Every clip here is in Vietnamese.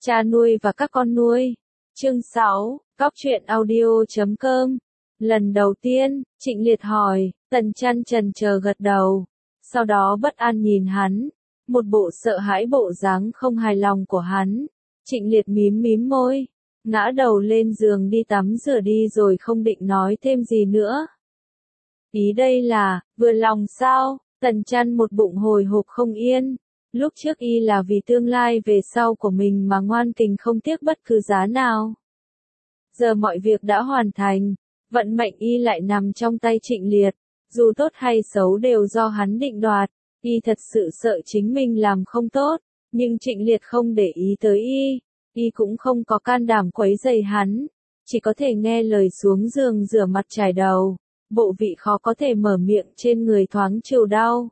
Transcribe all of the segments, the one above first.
Cha nuôi và các con nuôi. Chương 6, Góc truyện audio.com. Lần đầu tiên, Trịnh Liệt hỏi, Tần Chăn chần chờ gật đầu. Sau đó bất an nhìn hắn, một bộ sợ hãi bộ dáng không hài lòng của hắn. Trịnh Liệt mím môi, ngã đầu lên giường đi tắm rửa đi rồi không định nói thêm gì nữa. Ý đây là, vừa lòng sao? Tần Chăn một bụng hồi hộp không yên. Lúc trước y là vì tương lai về sau của mình mà ngoan tình không tiếc bất cứ giá nào. Giờ mọi việc đã hoàn thành, vận mệnh y lại nằm trong tay Trịnh Liệt, dù tốt hay xấu đều do hắn định đoạt. Y thật sự sợ chính mình làm không tốt, nhưng Trịnh Liệt không để ý tới y cũng không có can đảm quấy rầy hắn, chỉ có thể nghe lời xuống giường rửa mặt chải đầu, bộ vị khó có thể mở miệng trên người thoáng chịu đau.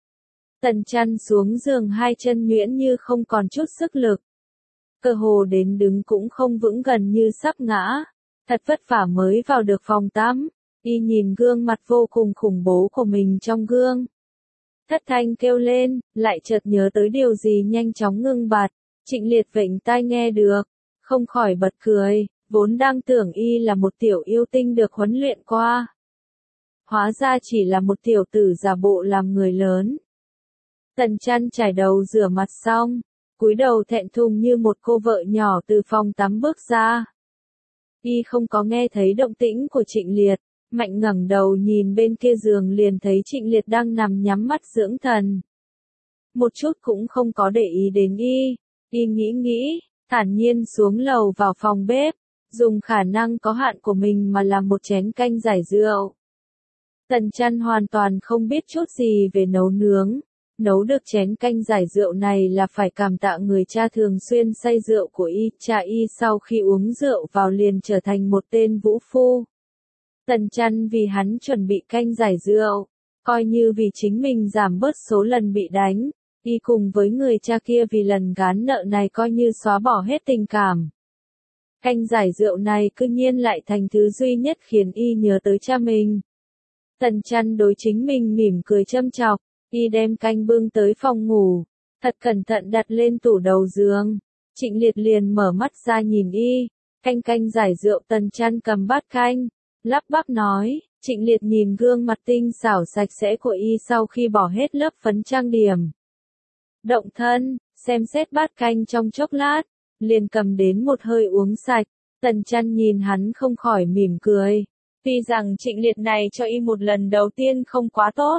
Tần Chăn xuống giường hai chân nhuyễn như không còn chút sức lực. Cơ hồ đến đứng cũng không vững, gần như sắp ngã. Thật vất vả mới vào được phòng tắm, y nhìn gương mặt vô cùng khủng bố của mình trong gương. Thất thanh kêu lên, lại chợt nhớ tới điều gì nhanh chóng ngưng bặt. Trịnh Liệt vểnh tai nghe được, không khỏi bật cười, vốn đang tưởng y là một tiểu yêu tinh được huấn luyện qua. Hóa ra chỉ là một tiểu tử giả bộ làm người lớn. Tần Chăn chải đầu rửa mặt xong, cúi đầu thẹn thùng như một cô vợ nhỏ từ phòng tắm bước ra. Y không có nghe thấy động tĩnh của Trịnh Liệt, mạnh ngẩng đầu nhìn bên kia giường liền thấy Trịnh Liệt đang nằm nhắm mắt dưỡng thần. Một chút cũng không có để ý đến y nghĩ, thản nhiên xuống lầu vào phòng bếp, dùng khả năng có hạn của mình mà làm một chén canh giải rượu. Tần Chăn hoàn toàn không biết chút gì về nấu nướng. Nấu được chén canh giải rượu này là phải cảm tạ người cha thường xuyên say rượu của y. Cha y sau khi uống rượu vào liền trở thành một tên vũ phu. Tần Chăn vì hắn chuẩn bị canh giải rượu, coi như vì chính mình giảm bớt số lần bị đánh. Y cùng với người cha kia vì lần gán nợ này coi như xóa bỏ hết tình cảm. Canh giải rượu này cư nhiên lại thành thứ duy nhất khiến y nhớ tới cha mình. Tần Chăn đối chính mình mỉm cười châm chọc. Y đem canh bưng tới phòng ngủ, thật cẩn thận đặt lên tủ đầu giường. Trịnh Liệt liền mở mắt ra nhìn y, canh giải rượu. Tần Chăn cầm bát canh, lắp bắp nói. Trịnh Liệt nhìn gương mặt tinh xảo sạch sẽ của y sau khi bỏ hết lớp phấn trang điểm. Động thân, xem xét bát canh trong chốc lát, liền cầm đến một hơi uống sạch. Tần Chăn nhìn hắn không khỏi mỉm cười. Tuy rằng Trịnh Liệt này cho y một lần đầu tiên không quá tốt,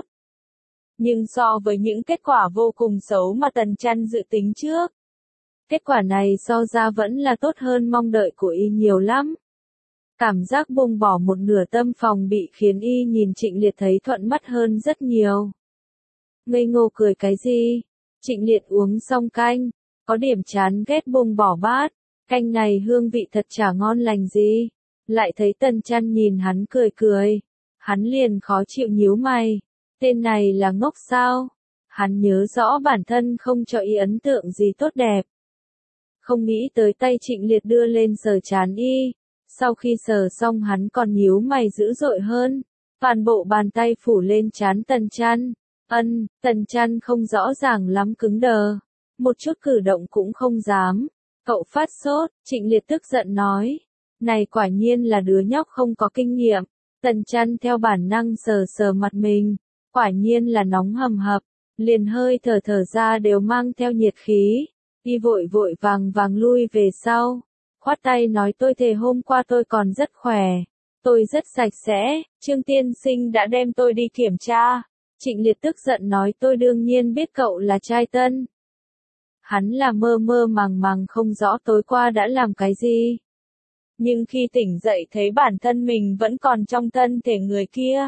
nhưng so với những kết quả vô cùng xấu mà Tần Chăn dự tính trước, kết quả này so ra vẫn là tốt hơn mong đợi của y nhiều lắm. Cảm giác buông bỏ một nửa tâm phòng bị khiến y nhìn Trịnh Liệt thấy thuận mắt hơn rất nhiều. Ngây ngô cười cái gì? Trịnh Liệt uống xong canh, có điểm chán ghét buông bỏ bát. Canh này hương vị thật chả ngon lành gì. Lại thấy Tần Chăn nhìn hắn cười. Hắn liền khó chịu nhíu mày. Tên này là ngốc sao? Hắn nhớ rõ bản thân không cho y ấn tượng gì tốt đẹp. Không nghĩ tới tay Trịnh Liệt đưa lên sờ trán y. Sau khi sờ xong hắn còn nhíu mày dữ dội hơn. Toàn bộ bàn tay phủ lên trán Tần Chăn. Tần Chăn không rõ ràng lắm, cứng đờ. Một chút cử động cũng không dám. Cậu phát sốt, Trịnh Liệt tức giận nói. Này quả nhiên là đứa nhóc không có kinh nghiệm. Tần Chăn theo bản năng sờ mặt mình. Quả nhiên là nóng hầm hập, liền hơi thở ra đều mang theo nhiệt khí. Y vội vàng lui về sau, khoát tay nói tôi thề hôm qua tôi còn rất khỏe, tôi rất sạch sẽ, Trương tiên sinh đã đem tôi đi kiểm tra. Trịnh Liệt tức giận nói tôi đương nhiên biết cậu là trai tân. Hắn là mơ màng không rõ tối qua đã làm cái gì. Nhưng khi tỉnh dậy thấy bản thân mình vẫn còn trong thân thể người kia.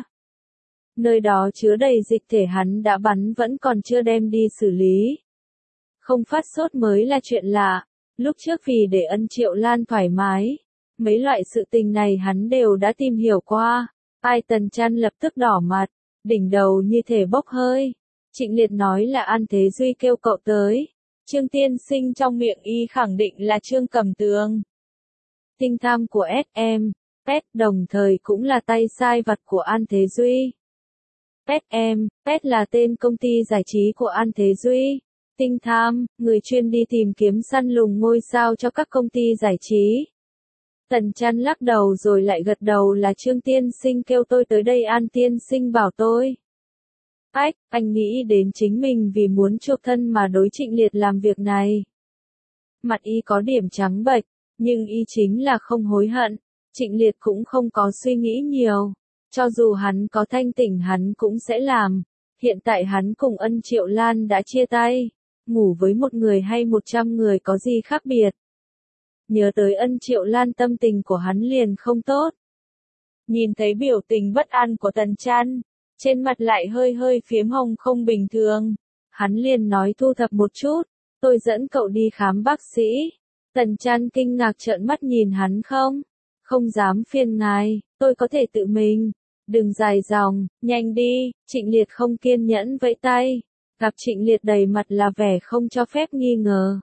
Nơi đó chứa đầy dịch thể hắn đã bắn vẫn còn chưa đem đi xử lý. Không phát sốt mới là chuyện lạ. Lúc trước vì để ân Triệu Lan thoải mái, mấy loại sự tình này hắn đều đã tìm hiểu qua. Tần Chăn lập tức đỏ mặt, đỉnh đầu như thể bốc hơi. Trịnh Liệt nói là An Thế Duy kêu cậu tới. Trương tiên sinh trong miệng y khẳng định là Trương Cẩm Tường. Tinh tham của SM, Pet đồng thời cũng là tay sai vặt của An Thế Duy. Pet là tên công ty giải trí của An Thế Duy. Tinh tham, người chuyên đi tìm kiếm săn lùng ngôi sao cho các công ty giải trí. Tần Chăn lắc đầu rồi lại gật đầu là Trương tiên sinh kêu tôi tới đây, An tiên sinh bảo tôi. Ách, anh nghĩ đến chính mình vì muốn chuộc thân mà đối Trịnh Liệt làm việc này. Mặt y có điểm trắng bệch, nhưng y chính là không hối hận. Trịnh Liệt cũng không có suy nghĩ nhiều. Cho dù hắn có thanh tỉnh hắn cũng sẽ làm. Hiện tại hắn cùng Ân Triệu Lan đã chia tay. Ngủ với một người hay 100 người có gì khác biệt. Nhớ tới Ân Triệu Lan tâm tình của hắn liền không tốt. Nhìn thấy biểu tình bất an của Tần Chăn, trên mặt lại hơi hơi phiếm hồng không bình thường. Hắn liền nói thu thập một chút, tôi dẫn cậu đi khám bác sĩ. Tần Chăn kinh ngạc trợn mắt nhìn hắn không dám phiền ngài, tôi có thể tự mình. Đừng dài dòng, nhanh đi, Trịnh Liệt không kiên nhẫn vẫy tay. Gặp Trịnh Liệt đầy mặt là vẻ không cho phép nghi ngờ.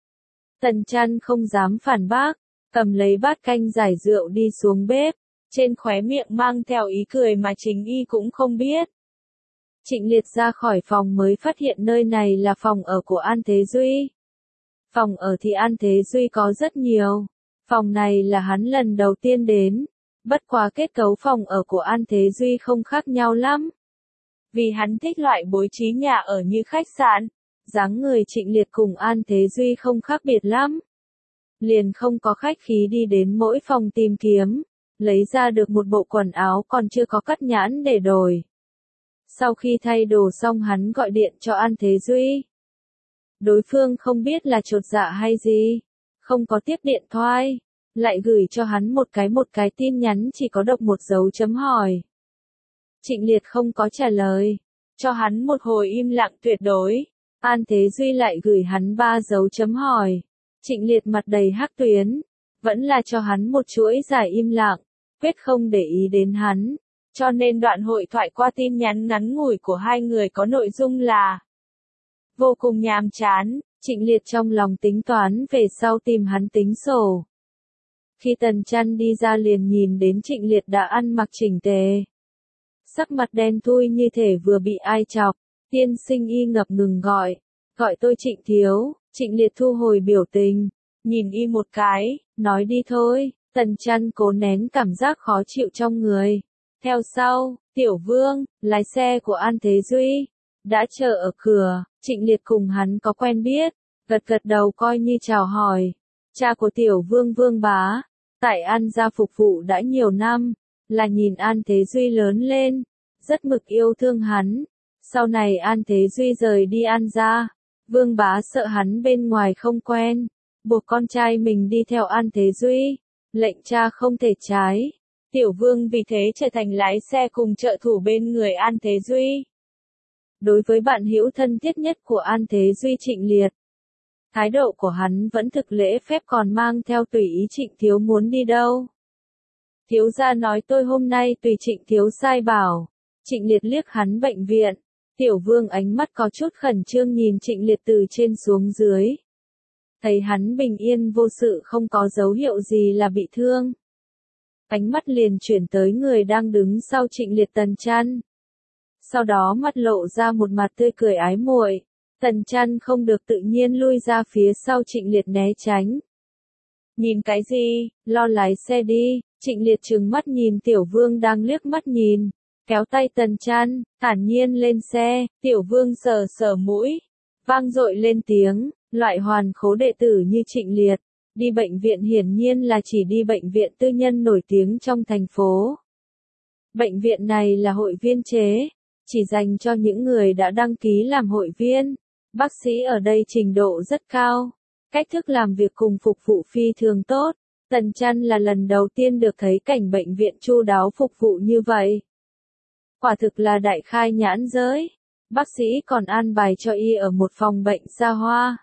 Tần Chăn không dám phản bác, cầm lấy bát canh giải rượu đi xuống bếp, trên khóe miệng mang theo ý cười mà chính y cũng không biết. Trịnh Liệt ra khỏi phòng mới phát hiện nơi này là phòng ở của An Thế Duy. Phòng ở thì An Thế Duy có rất nhiều, phòng này là hắn lần đầu tiên đến, bất quá kết cấu phòng ở của An Thế Duy không khác nhau lắm. Vì hắn thích loại bố trí nhà ở như khách sạn, dáng người Trịnh Liệt cùng An Thế Duy không khác biệt lắm. Liền không có khách khí đi đến mỗi phòng tìm kiếm, lấy ra được một bộ quần áo còn chưa có cắt nhãn để đổi. Sau khi thay đồ xong hắn gọi điện cho An Thế Duy. Đối phương không biết là chột dạ hay gì, không có tiếp điện thoại, lại gửi cho hắn một cái tin nhắn chỉ có đọc một dấu chấm hỏi. Trịnh Liệt không có trả lời, cho hắn một hồi im lặng tuyệt đối. An Thế Duy lại gửi hắn 3 dấu chấm hỏi. Trịnh Liệt mặt đầy hắc tuyến, vẫn là cho hắn một chuỗi dài im lặng, quyết không để ý đến hắn. Cho nên đoạn hội thoại qua tin nhắn ngắn ngủi của hai người có nội dung là vô cùng nhàm chán. Trịnh Liệt trong lòng tính toán về sau tìm hắn tính sổ. Khi Tần Chăn đi ra liền nhìn đến Trịnh Liệt đã ăn mặc chỉnh tề. Sắc mặt đen thui như thể vừa bị ai chọc. Tiên sinh y ngập ngừng gọi tôi Trịnh thiếu. Trịnh Liệt thu hồi biểu tình, nhìn y một cái, nói đi thôi. Tần Chăn cố nén cảm giác khó chịu trong người. Theo sau, Tiểu Vương, lái xe của An Thế Duy, đã chờ ở cửa. Trịnh Liệt cùng hắn có quen biết, gật đầu coi như chào hỏi. Cha của Tiểu Vương Vương Bá, tại An gia phục vụ đã nhiều năm, là nhìn An Thế Duy lớn lên, rất mực yêu thương hắn. Sau này An Thế Duy rời đi An gia, Vương Bá sợ hắn bên ngoài không quen, buộc con trai mình đi theo An Thế Duy, lệnh cha không thể trái. Tiểu Vương vì thế trở thành lái xe cùng trợ thủ bên người An Thế Duy. Đối với bạn hữu thân thiết nhất của An Thế Duy Trịnh Liệt, thái độ của hắn vẫn thực lễ phép còn mang theo tùy ý. Trịnh thiếu muốn đi đâu? Thiếu gia nói tôi hôm nay tùy Trịnh thiếu sai bảo. Trịnh Liệt liếc hắn bệnh viện. Tiểu Vương ánh mắt có chút khẩn trương nhìn Trịnh Liệt từ trên xuống dưới. Thấy hắn bình yên vô sự không có dấu hiệu gì là bị thương. Ánh mắt liền chuyển tới người đang đứng sau Trịnh Liệt, Tần Chăn. Sau đó mắt lộ ra một mặt tươi cười ái muội. Tần Chăn không được tự nhiên lui ra phía sau Trịnh Liệt né tránh. Nhìn cái gì, lo lái xe đi. Trịnh Liệt trừng mắt nhìn Tiểu Vương đang liếc mắt nhìn, kéo tay Tần Chăn, thản nhiên lên xe. Tiểu Vương sờ sờ mũi, vang dội lên tiếng, loại hoàn khố đệ tử như Trịnh Liệt, đi bệnh viện hiển nhiên là chỉ đi bệnh viện tư nhân nổi tiếng trong thành phố. Bệnh viện này là hội viên chế, chỉ dành cho những người đã đăng ký làm hội viên. Bác sĩ ở đây trình độ rất cao, cách thức làm việc cùng phục vụ phi thường tốt. Tần Chăn là lần đầu tiên được thấy cảnh bệnh viện chu đáo phục vụ như vậy. Quả thực là đại khai nhãn giới. Bác sĩ còn an bài cho y ở một phòng bệnh xa hoa.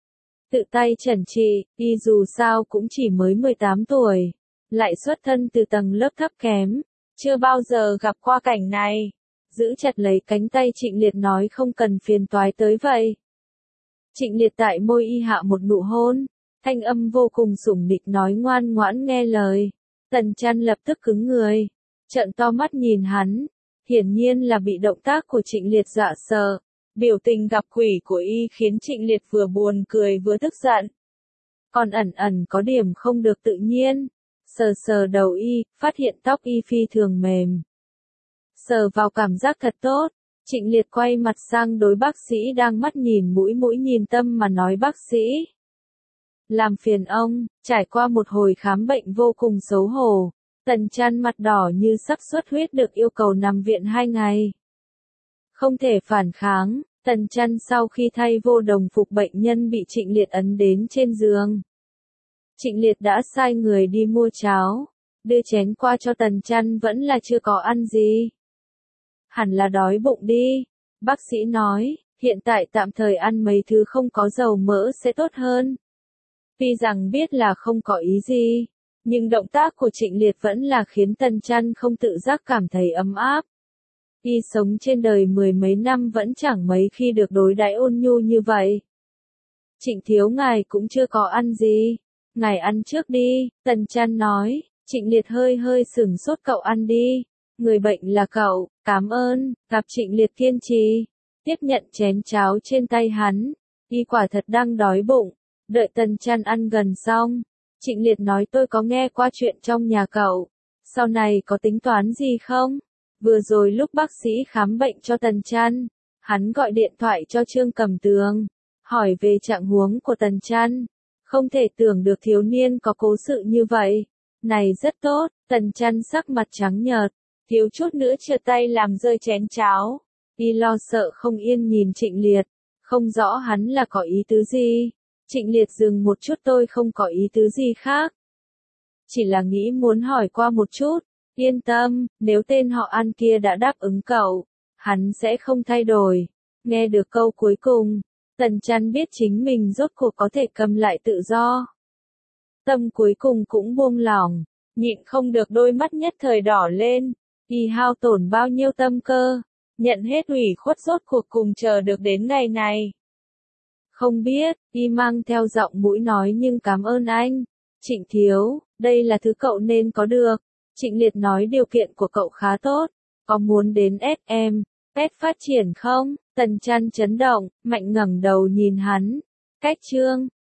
Tự tay chẩn trị, y dù sao cũng chỉ mới 18 tuổi, lại xuất thân từ tầng lớp thấp kém, chưa bao giờ gặp qua cảnh này. Giữ chặt lấy cánh tay Trịnh Liệt nói không cần phiền toái tới vậy. Trịnh Liệt tại môi y hạ một nụ hôn, thanh âm vô cùng sủng nịch nói ngoan ngoãn nghe lời. Tần Chăn lập tức cứng người, trợn to mắt nhìn hắn, hiển nhiên là bị động tác của Trịnh Liệt dọa sợ. Biểu tình gặp quỷ của y khiến Trịnh Liệt vừa buồn cười vừa tức giận. Còn ẩn ẩn có điểm không được tự nhiên. Sờ sờ đầu y, phát hiện tóc y phi thường mềm. Sờ vào cảm giác thật tốt. Trịnh Liệt quay mặt sang đối bác sĩ đang mắt nhìn mũi mũi nhìn tâm mà nói bác sĩ. Làm phiền ông, trải qua một hồi khám bệnh vô cùng xấu hổ. Tần Chăn mặt đỏ như sắp xuất huyết được yêu cầu nằm viện 2 ngày. Không thể phản kháng, Tần Chăn sau khi thay vô đồng phục bệnh nhân bị Trịnh Liệt ấn đến trên giường. Trịnh Liệt đã sai người đi mua cháo, đưa chén qua cho Tần Chăn vẫn là chưa có ăn gì. Hẳn là đói bụng đi, bác sĩ nói, hiện tại tạm thời ăn mấy thứ không có dầu mỡ sẽ tốt hơn. Tuy rằng biết là không có ý gì, nhưng động tác của Trịnh Liệt vẫn là khiến Tần Chăn không tự giác cảm thấy ấm áp. Y sống trên đời mười mấy năm vẫn chẳng mấy khi được đối đãi ôn nhu như vậy. Trịnh thiếu ngài cũng chưa có ăn gì, ngài ăn trước đi, Tần Chăn nói. Trịnh Liệt hơi hơi sửng sốt, cậu ăn đi, người bệnh là cậu, cảm ơn. Gặp Trịnh Liệt kiên trì, tiếp nhận chén cháo trên tay hắn, y quả thật đang đói bụng. Đợi Tần Chăn ăn gần xong, Trịnh Liệt nói tôi có nghe qua chuyện trong nhà cậu, sau này có tính toán gì không? Vừa rồi lúc bác sĩ khám bệnh cho Tần Chăn, hắn gọi điện thoại cho Trương Cẩm Tường, hỏi về trạng huống của Tần Chăn. Không thể tưởng được thiếu niên có cố sự như vậy. Này rất tốt, Tần Chăn sắc mặt trắng nhợt, thiếu chút nữa trượt tay làm rơi chén cháo. Y lo sợ không yên nhìn Trịnh Liệt, không rõ hắn là có ý tứ gì. Trịnh Liệt dừng một chút, tôi không có ý tứ gì khác. Chỉ là nghĩ muốn hỏi qua một chút, yên tâm, nếu tên họ An kia đã đáp ứng cậu, hắn sẽ không thay đổi. Nghe được câu cuối cùng, Tần Chăn biết chính mình rốt cuộc có thể cầm lại tự do. Tâm cuối cùng cũng buông lỏng, nhịn không được đôi mắt nhất thời đỏ lên. Y hao tổn bao nhiêu tâm cơ, nhận hết ủy khuất rốt cuộc cùng chờ được đến ngày này. Không biết, y mang theo giọng mũi nói nhưng cảm ơn anh. Trịnh thiếu, đây là thứ cậu nên có được. Trịnh Liệt nói điều kiện của cậu khá tốt, có muốn đến SM, pet phát triển không? Tần Chăn chấn động, mạnh ngẩng đầu nhìn hắn. Cách Trương